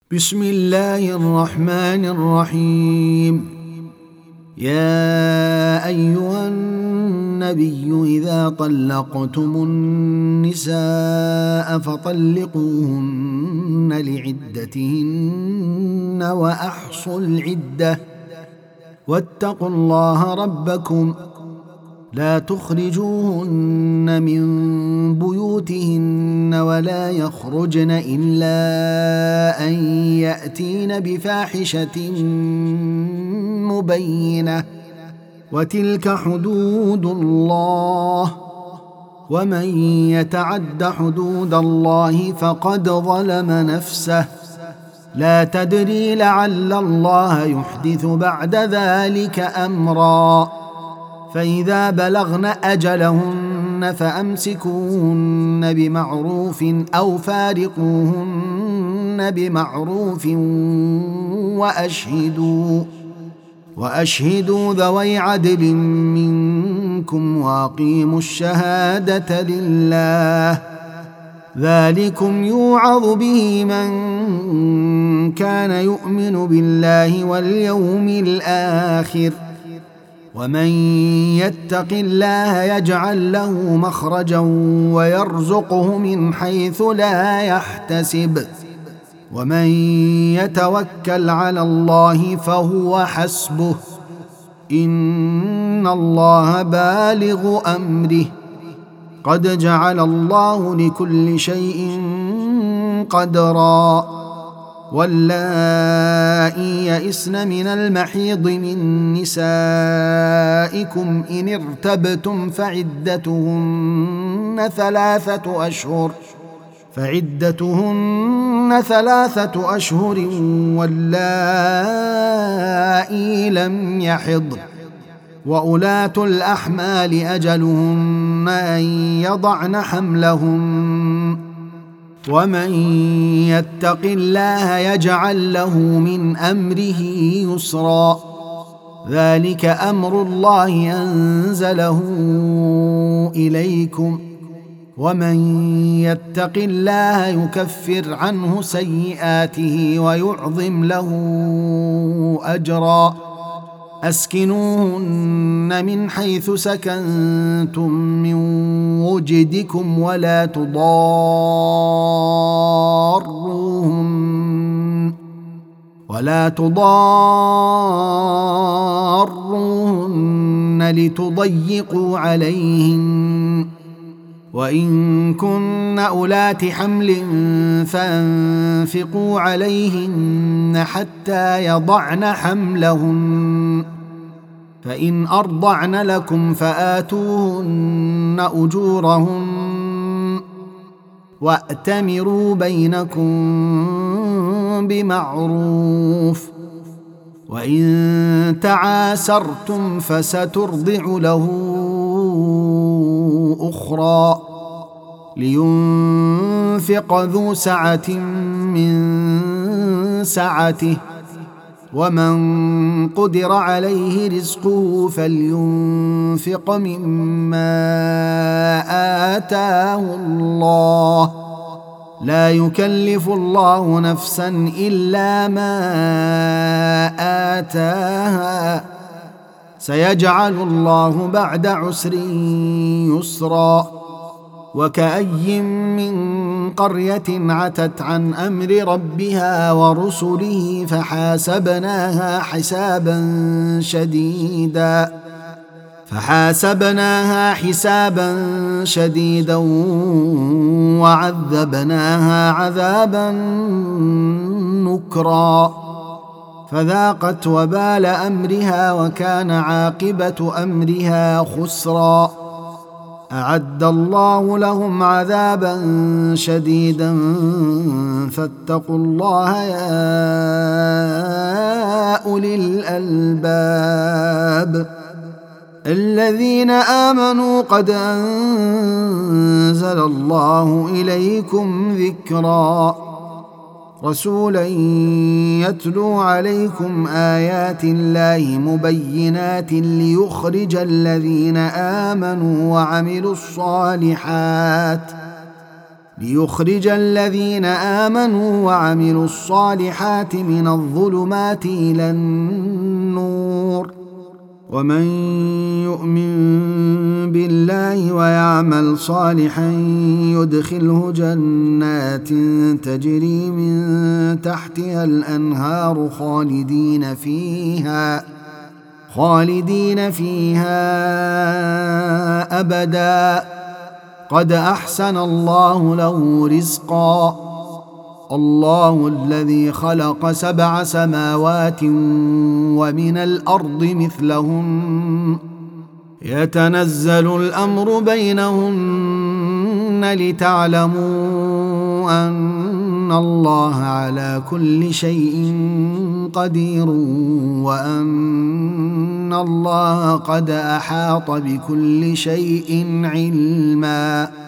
بسم الله الرحمن الرحيم. يا أيها النبي إذا طلقتم النساء فطلقوهن لعدتهن وأحصوا العدة واتقوا الله ربكم لا تخرجوهن من بيوتهن ولا يخرجن إلا أن يأتين بفاحشة مبينة وتلك حدود الله ومن يتعد حدود الله فقد ظلم نفسه لا تدري لعل الله يحدث بعد ذلك أمرا. فإذا بلغن أجلهن فأمسكوهن بمعروف أو فارقوهن بمعروف وأشهدوا ذوي عدل منكم وأقيموا الشهادة لله ذلكم يوعظ به من كان يؤمن بالله واليوم الآخر ومن يتق الله يجعل له مخرجا ويرزقه من حيث لا يحتسب ومن يتوكل على الله فهو حسبه إن الله بالغ أمره قد جعل الله لكل شيء قدرا. واللائي يئسن من المحيض من نسائكم إن ارتبتم فعدتهن ثلاثة أشهر واللائي لم يحضن وأولاة الأحمال أجلهن أن يضعن حملهن ومن يتق الله يجعل له من أمره يسرا ذلك أمر الله أنزله إليكم ومن يتق الله يكفر عنه سيئاته ويعظم له أجرا. أسكنوهن من حيث سكنتم من وجدكم ولا تضاروهن لتضيقوا عليهن وإن كن أولات حمل فأنفقوا عليهن حتى يضعن حملهن فإن أرضعن لكم فآتوهن أجورهن وأتمروا بينكم بمعروف وإن تعاسرتم فسترضع له أخرى لينفق ذو سعة من سعته ومن قدر عليه رزقه فلينفق مما آتاه الله لا يكلف الله نفسا إلا ما آتاها سيجعل الله بعد عسر يسرا. وكأي من قرية عتت عن أمر ربها ورسله فحاسبناها حسابا شديدا وعذبناها عذابا نكرا فذاقت وبال أمرها وكان عاقبة أمرها خسرا. أعد الله لهم عذابا شديدا فاتقوا الله يا أولي الألباب الذين آمنوا قد أنزل الله إليكم ذكرا رسولا يتلو عليكم آيات الله مبينات ليخرج الذين آمنوا وعملوا الصالحات ليخرج الذين آمنوا وعملوا الصالحات من الظلمات إلى النور، ومن يؤمن بالله ويعمل صالحا يدخله جنات تجري من تحتها الأنهار خالدين فيها أبدا، قد أحسن الله له رزقا. الله الذي خلق 7 سماوات ومن الأرض مثلهن يتنزل الأمر بينهن لتعلموا أن الله على كل شيء قدير، وأن الله قد أحاط بكل شيء علما.